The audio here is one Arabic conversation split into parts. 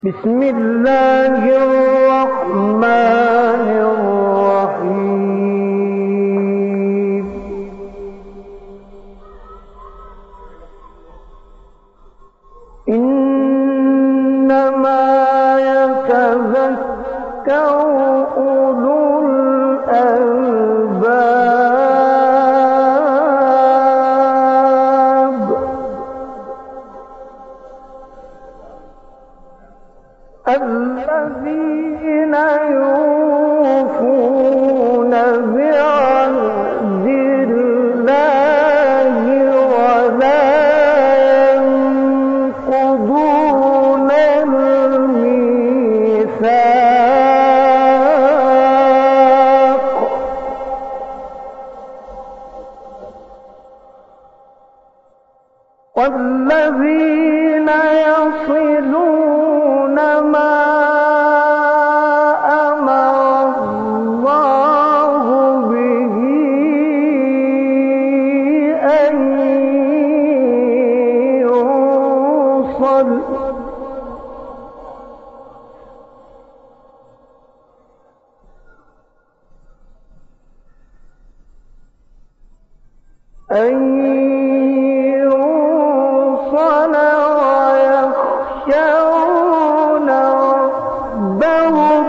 بسم الله الرحمن الرحيم. إنما يتذكر أولو الألباب الذين يوفون بعهد الله ولا ينقضون الميثاق والذين يصلون ما أمر الله به أن يوصل ويخشون ربهم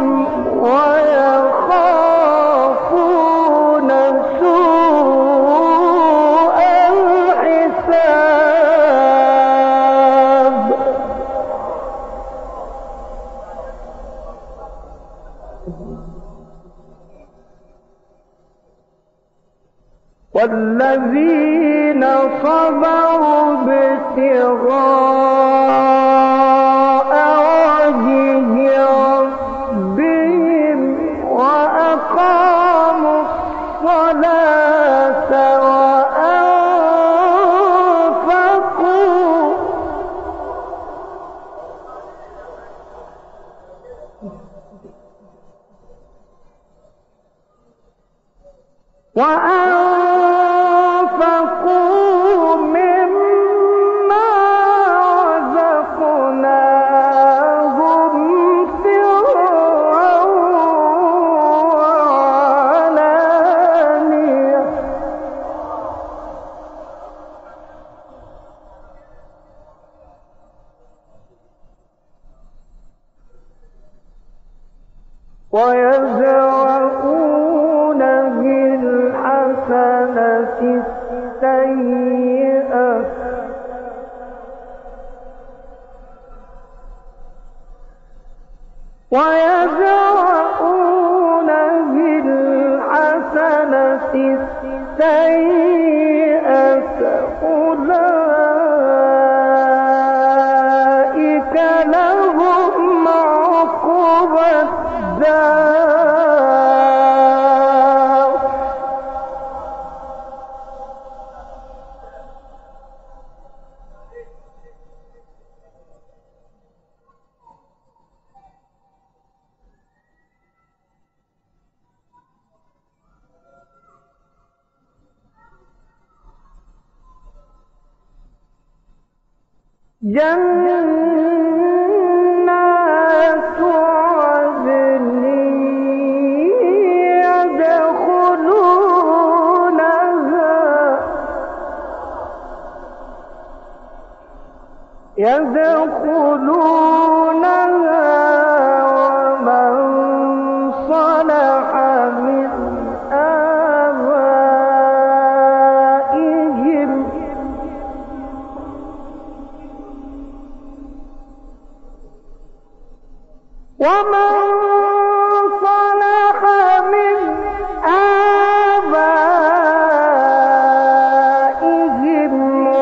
ويخافون سوء الحساب والذين صبروا ابتغاء وجه ربهم وأقاموا الصلاة وأنفقوا مما رزقناهم سرا وعلانية ويدرؤون بالحسنة السيئة ويدرؤون بالحسنة السيئة أولئك لهم عقبى الدار جنات عدن يدخلونها ومن صلح من آبائهم ومن صلح من آبائهم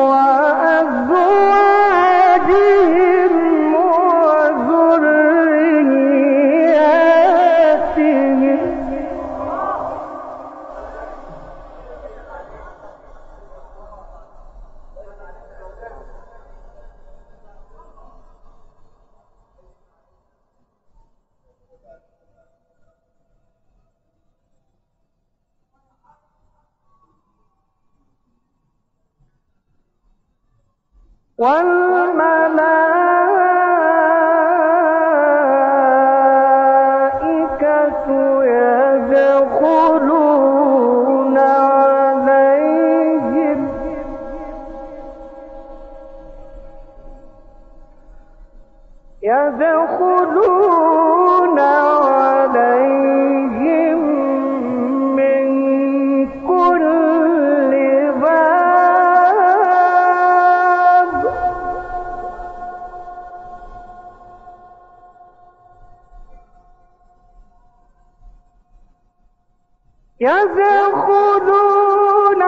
وأزواجهم وذرياتهم والملائكة يدخلون عليهم من كل باب يدخلون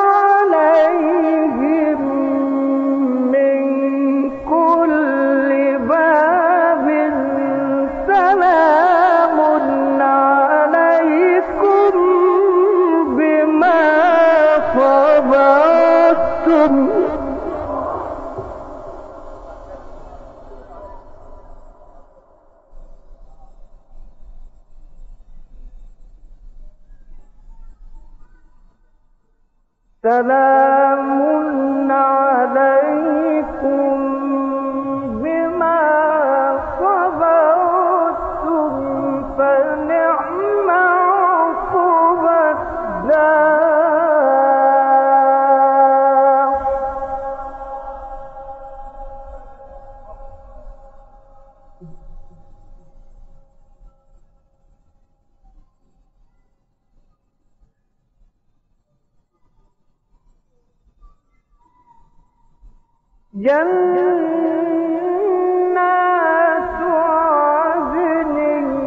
عليهم من كل باب سلام عليكم بما صبرتم سلام عليكم بما صبرتم فنعم عقبى الدار جنات عدن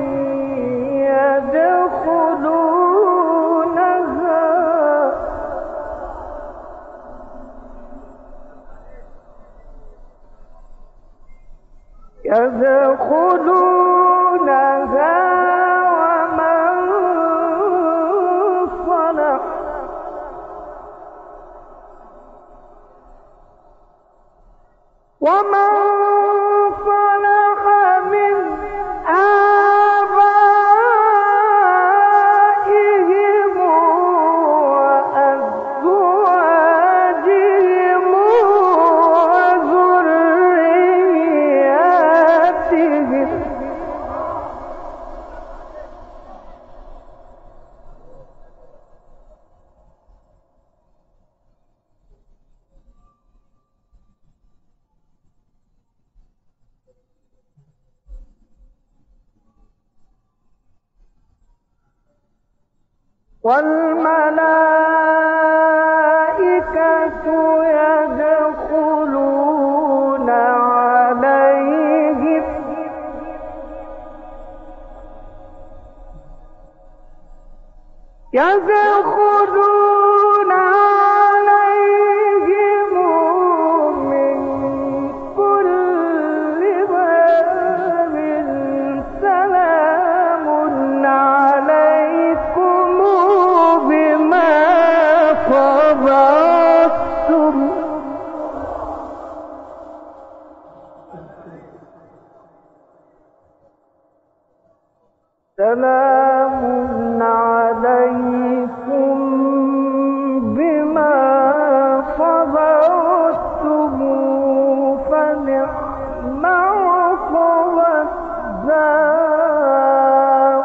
يدخلونها ومن صلح من آبائهم وأزواجهم وذرياتهم والملائكة يدخلون عليهم من كل باب سلام عليكم بما صبرتم سلام عليكم بما صبرتم فنعم عقبى الدار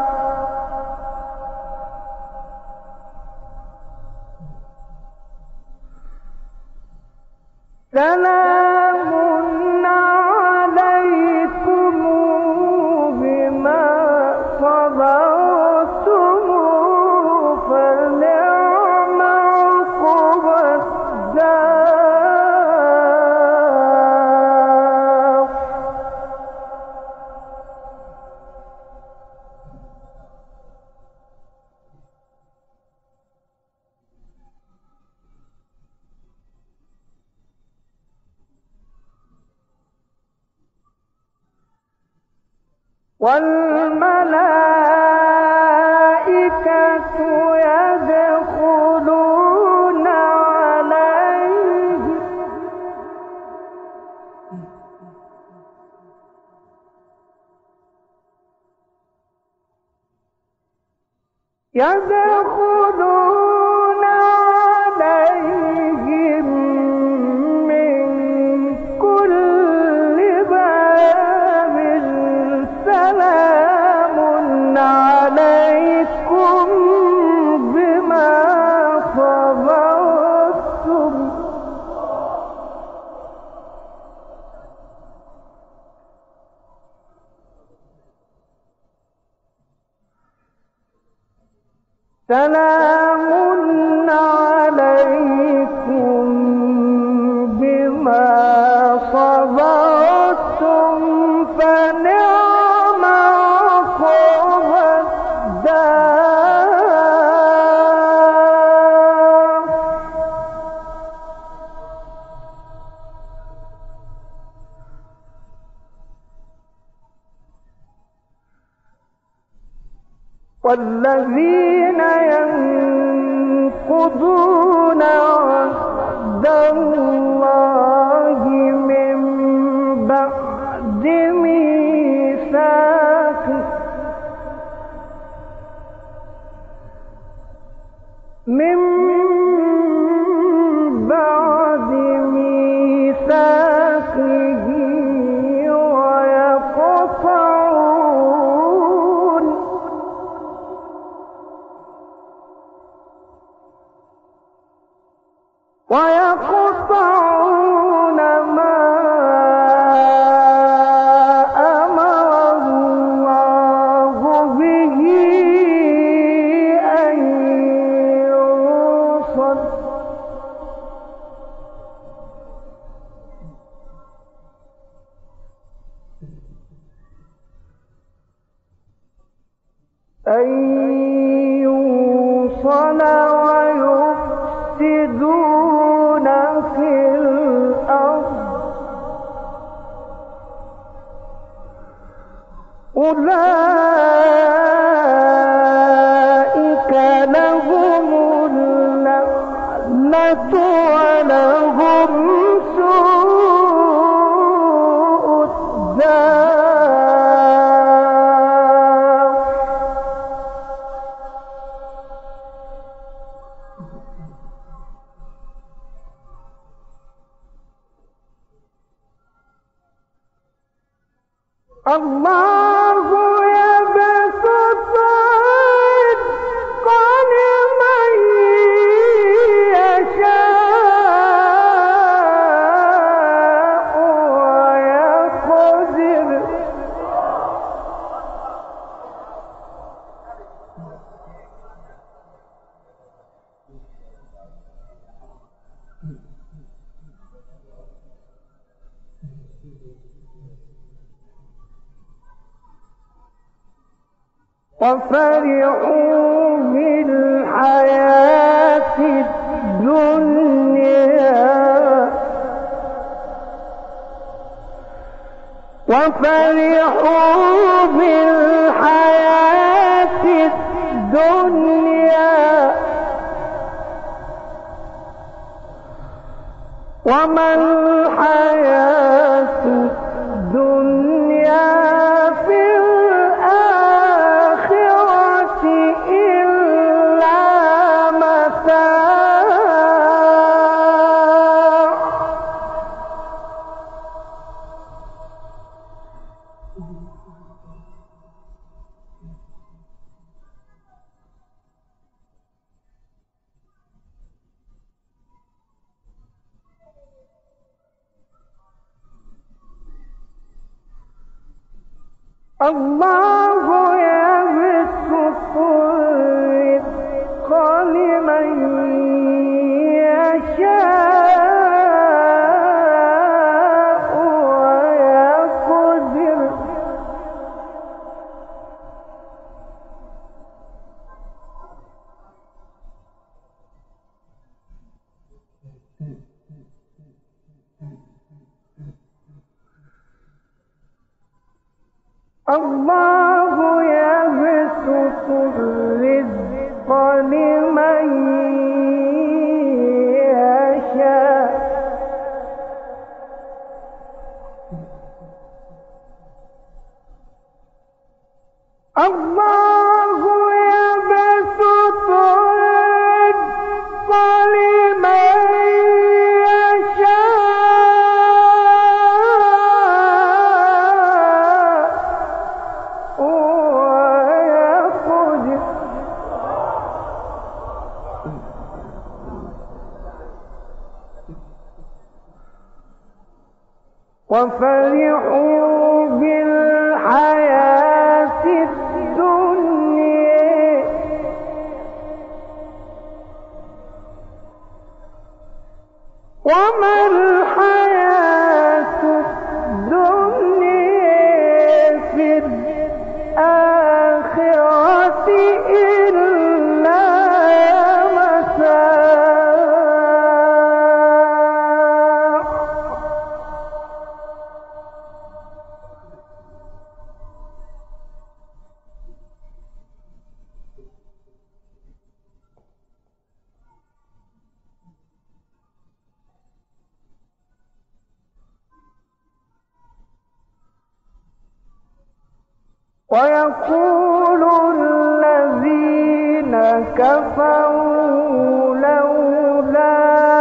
سلام عليكم بما صبرتم فنعم عقبى الدار والملائكة يدخلون عليهم من كل باب سلام عليكم بما صبرتم سلام عليكم بما صبرتم فنعم عقبى الدار. والذين ينقضون عهد الله من بعد ميثاقه ويقطعون ما أمر الله به أن يوصل ويفسدون في الأرض أولئك لهم اللعنة ولهم سوء الدار. الله يبسط الرزق لمن يشاء ويقدر وفرحوا بالحياة الدنيا وما الحياة الدنيا في الآخرة إلا متاع. الله يبسط الرزق لمن يشاء ويقدر الله يبسط الرزق لمن يشاء الله يبسط الرزق لمن وفرحوا بالحياة الدنيا ويقول الذين كفروا لولا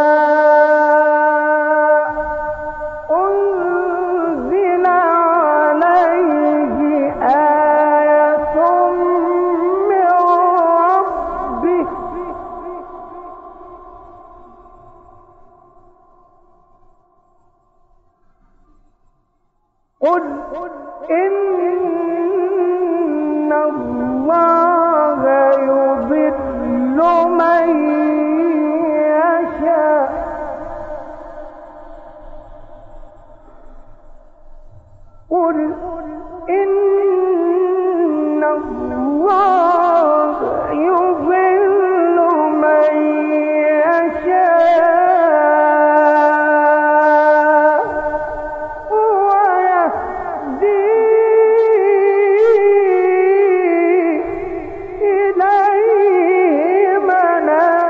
أنزل عليه آية من ربه قل إن الله يضل من يشاء قل إن الله يضل من يشاء ويهدي إليه من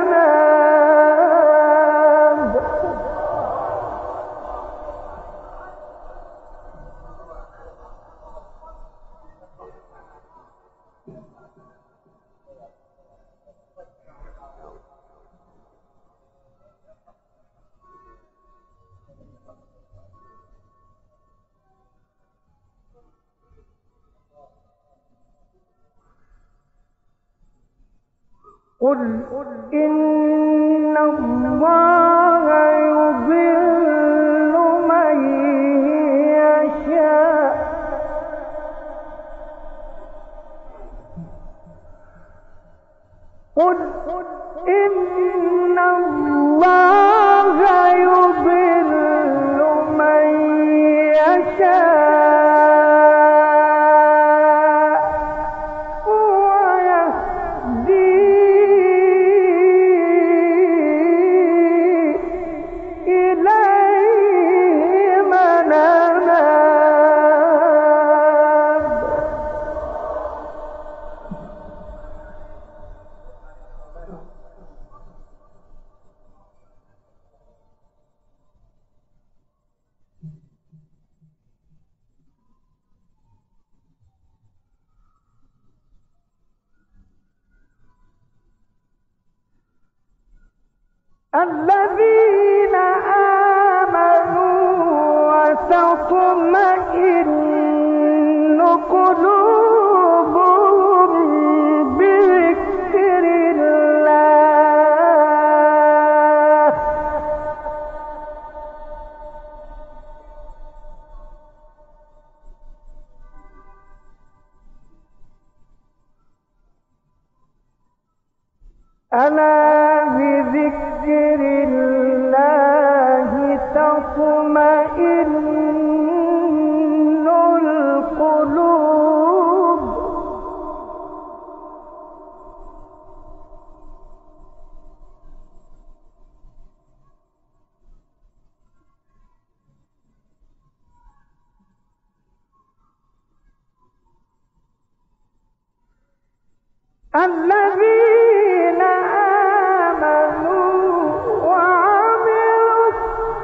أناب قل إن الله يضل من يشاء قل إن الله يضل من يشاء ويهدي إليه من أناب الذين آمنوا وتطمئن قلوبهم بذكر الله ألا بذكر الله تطمئن القلوب الذين آمنوا وعملوا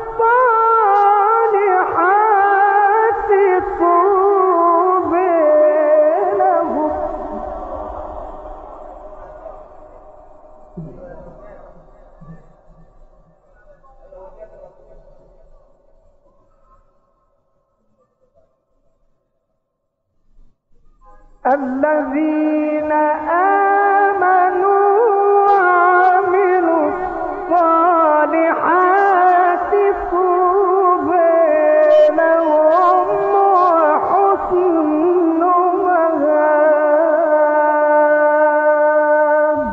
الصالحات طوبى لهم الذين آمنوا وعملوا الصالحات طوبى لهم وحسن مآب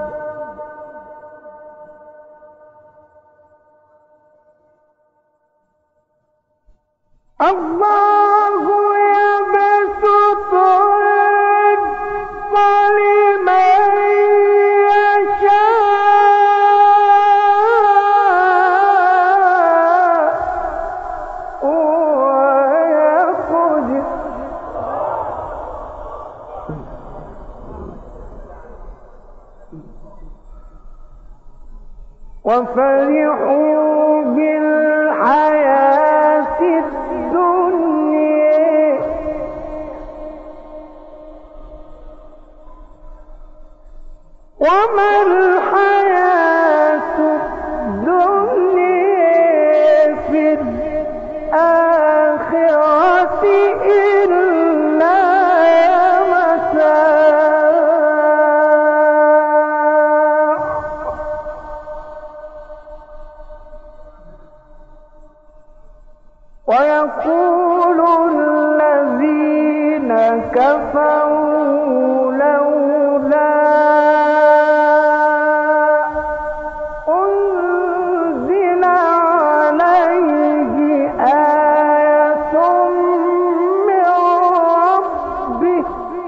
الله يبسط الرزق لمن يشاء ويقدر وفرحوا بالحياة الدنيا وما الحياة الدنيا في الآخرة إلا متاع. ويقول الذين كفروا لولا أنزل عليه آية من ربه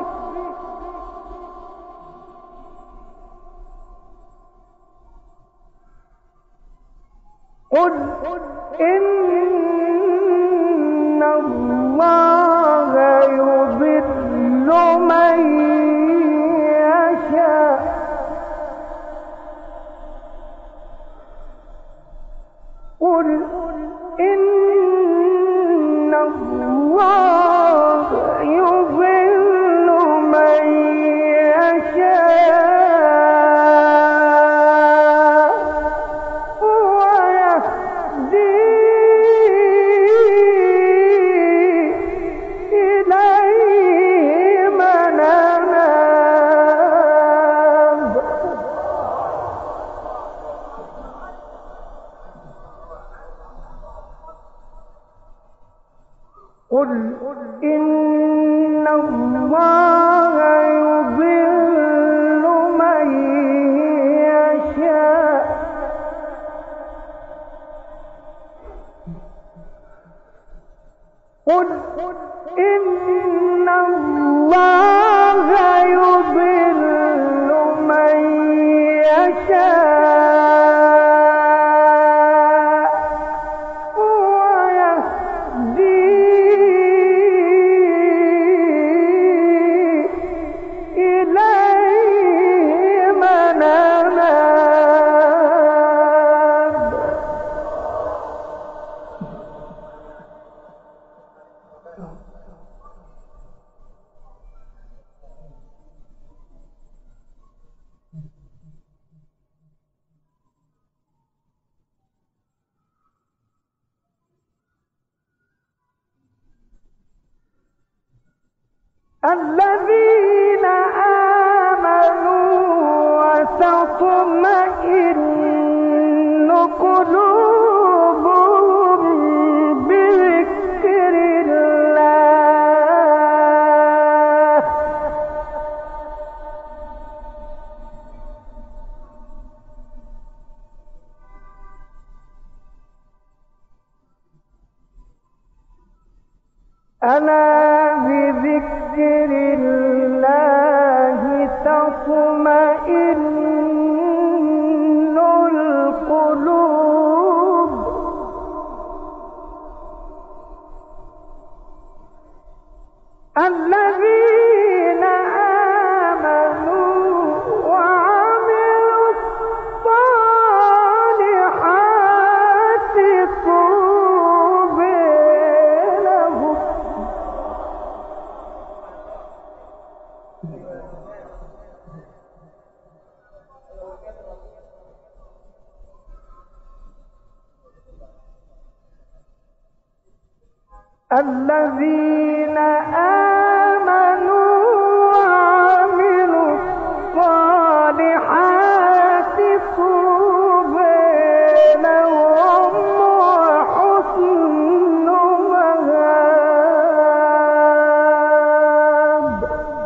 قل إن الله يضل من يشاء قل إن الله يضل من يشاء ويهدي إليه من أناب. قل إن الله يضل من يشاء قل إن الله يضل من يشاء ويهدي إليه من أناب. الذين آمنوا وتطمئن قلوبهم بذكر الله ألا بذكر الله تطمئن القلوب. الذين آمنوا وعملوا الصالحات طوبى لهم الذين آمنوا وعملوا الصالحات طوبى لهم وحسن مآب.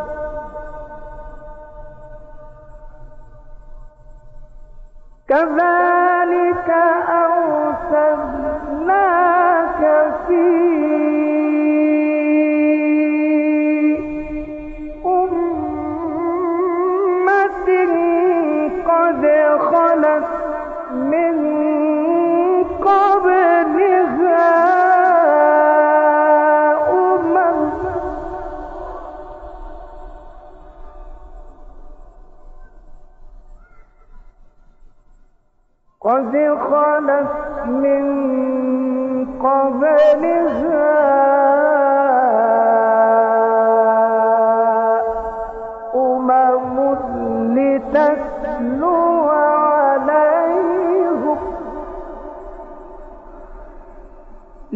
كذلك أرسلناك في أمة قد خلت من قبلها قد خلت من قبلها أمم لتتبع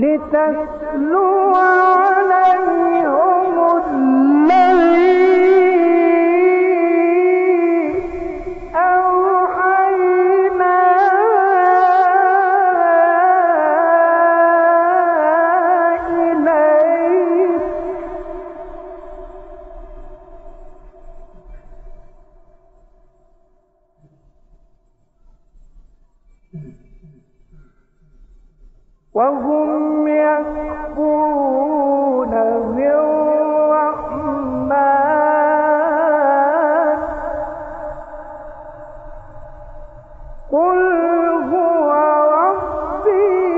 لتتلو عليهم الذي أوحينا إليك وهم يكفرون بالرحمن قل هو ربي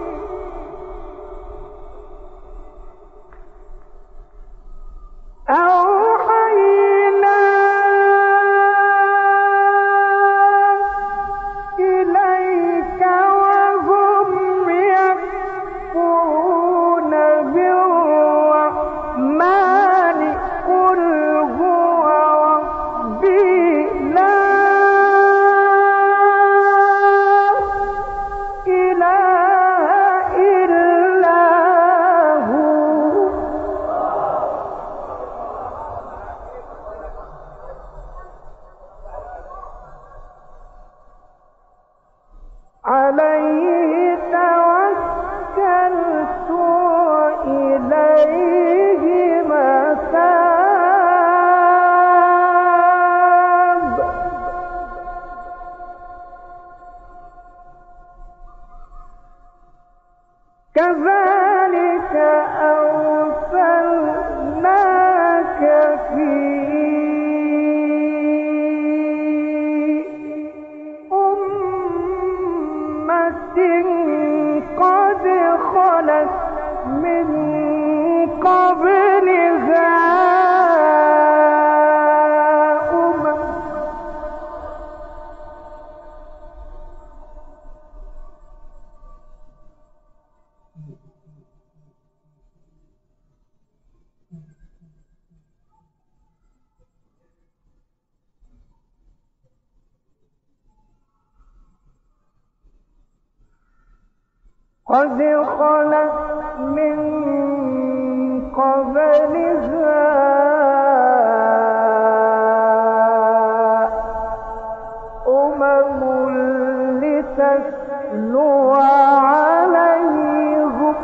أوحينا إليك وهم يكفرون بالرحمن قل هو ربي لا إله إلا هو عليه توكلت وإليه متاب كذلك أرسلناك في أمة قد خلت من قبلها قد خلت من قبلها لتتلو عليهم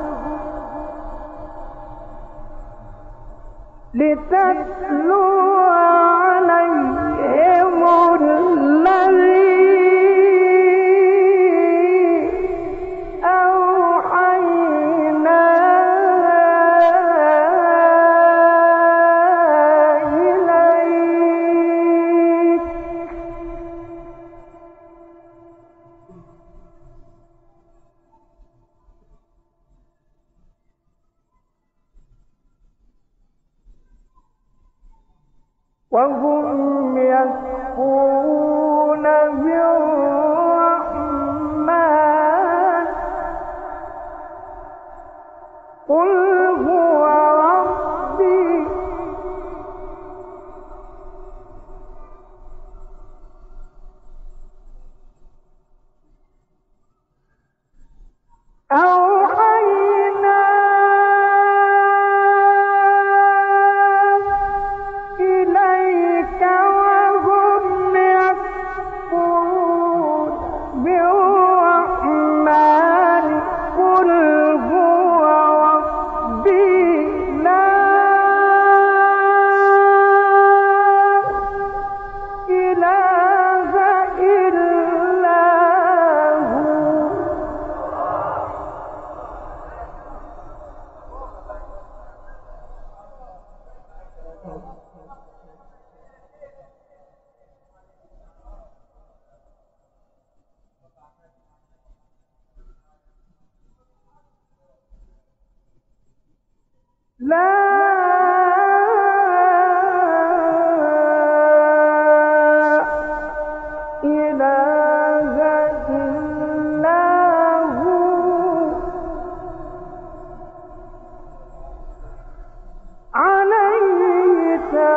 الذي أوحينا إليك وهم يكفرون بالرحمن قل هو ربي أوحينا إليك وهم يكفرون بالرحمن قل هو ربي لا إله إلا هو لا إله إلا هو عليه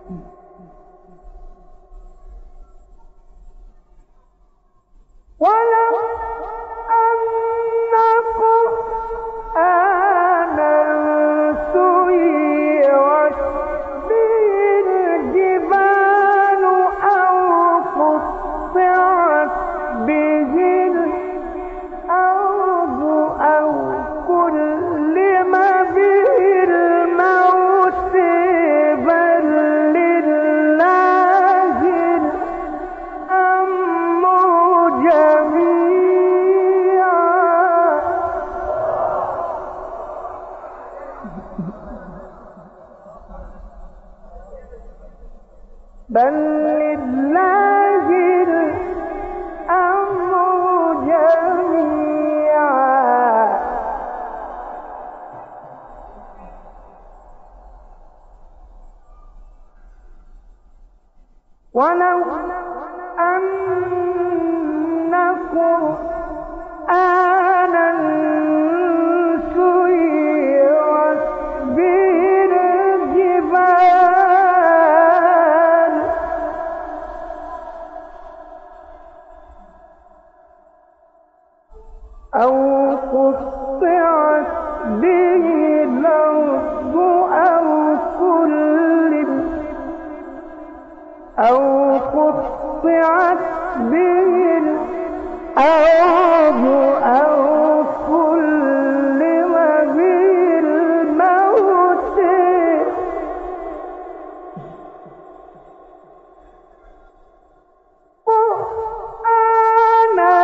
ولو أن قرآنا سيرت به الجبال أو قطعت به الأرض أو كلم به الموت بل لله الأمر جميعا بل لله الأمر جميعا ولو أن قرآنا سيرت به الجبال أو قطعت به الأرض أو قطعت به الأرض أو كلم به الموت قرآنا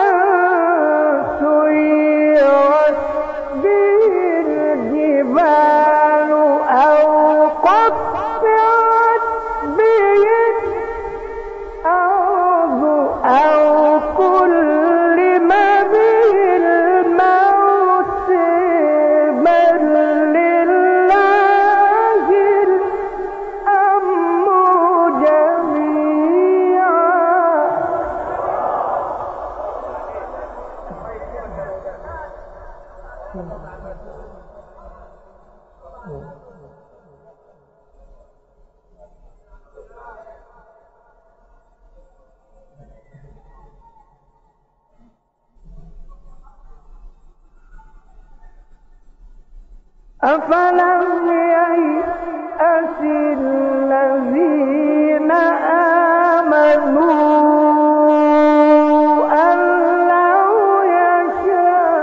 سيرت به الجبال أو قطعت به الأرض أو كلم به الموت بل لله الأمر جميعا أفلم ييأس الذين آمنوا أن لو يشاء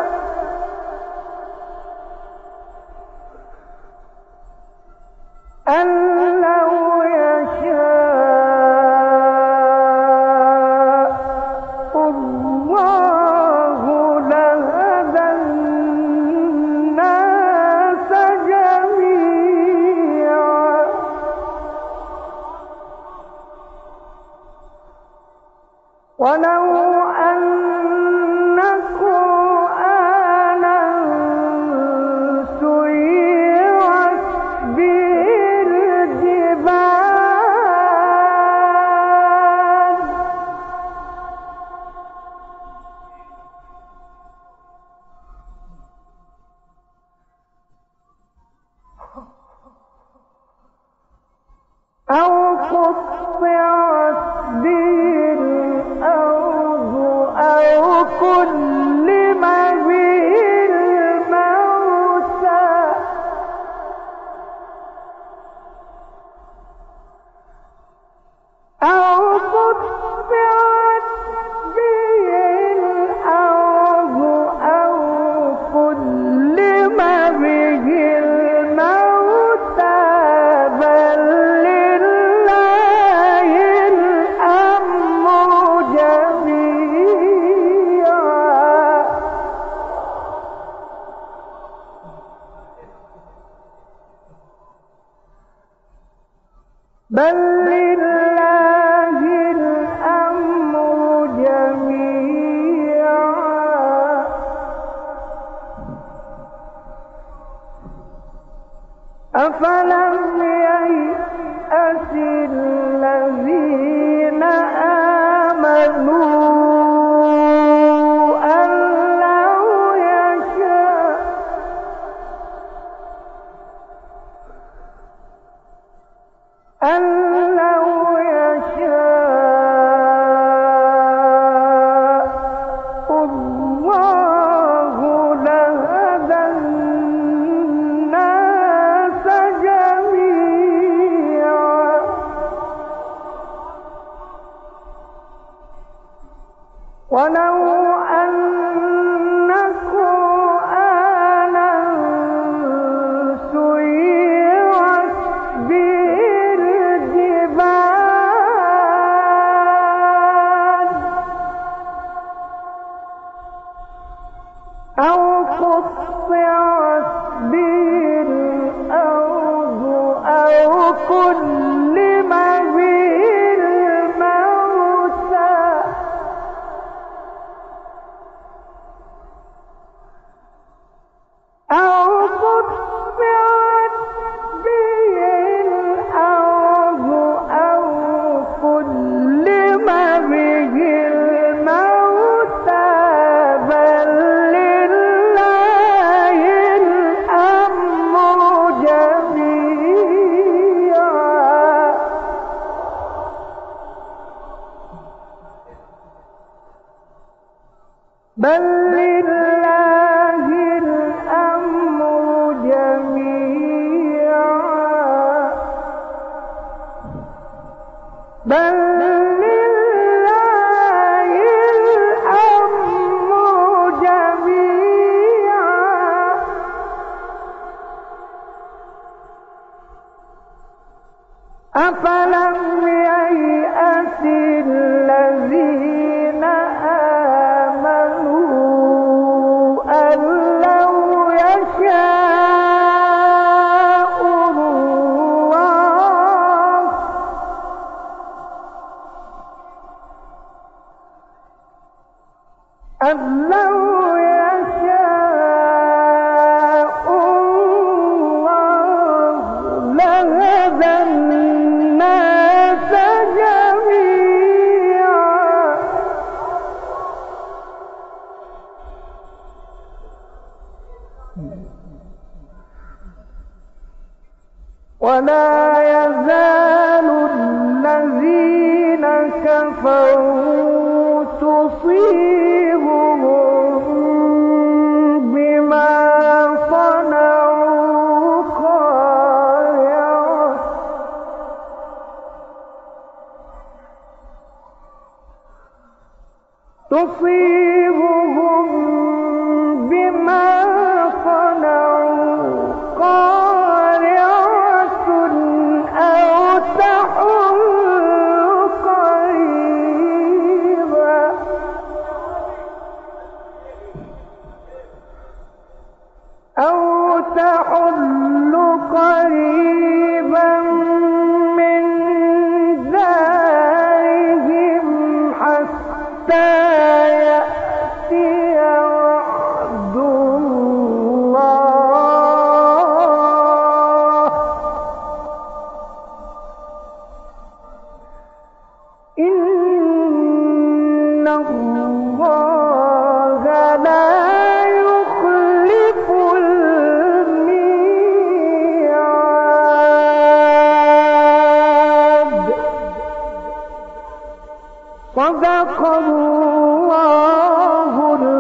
الله لهدى الناس جميعا ولو أن قرآنا سيرت به الجبال أو قطعت به الأرض أو كلم به الموتى أو قطعت به الأرض أو كلم به الموتى بل لله الأمر جميعا بل لله الأمر جميعا أفلم ييأس الذين آمنوا أن لو يشاء أن ولو أن قرآنا سيرت به الجبال أو قطعت به الأرض أو كلم به الموتى أو قطعت به الأرض أو كلم به الموتى بل لله الأمر جميعا بل لله الأمر جميعا بل لله الأمر جميعا أفلم ييأس الذين آمنوا أن لو يشاء الله لهدى الناس جميعا ولا يزال الذين كفروا تصيبهم بما صنعوا قارعة تصيبهم بما صنعوا قارعة أو تحل قريبا من دارهم حتى يأتي وعد الله إن الله لا يخلف الميعاد صدق الله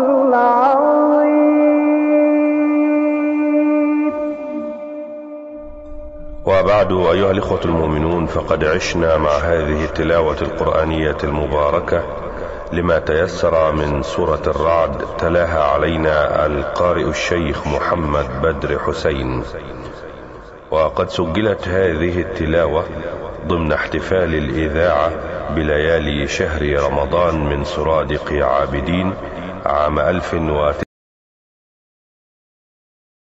العظيم. وبعد، أيها الإخوة المؤمنون، فقد عشنا مع هذه التلاوة القرآنية المباركة لما تيسر من سورة الرعد، تلاها علينا القارئ الشيخ محمد بدر حسين. وقد سجلت هذه التلاوة ضمن احتفال الإذاعة بليالي شهر رمضان من سرادق عابدين عام 1900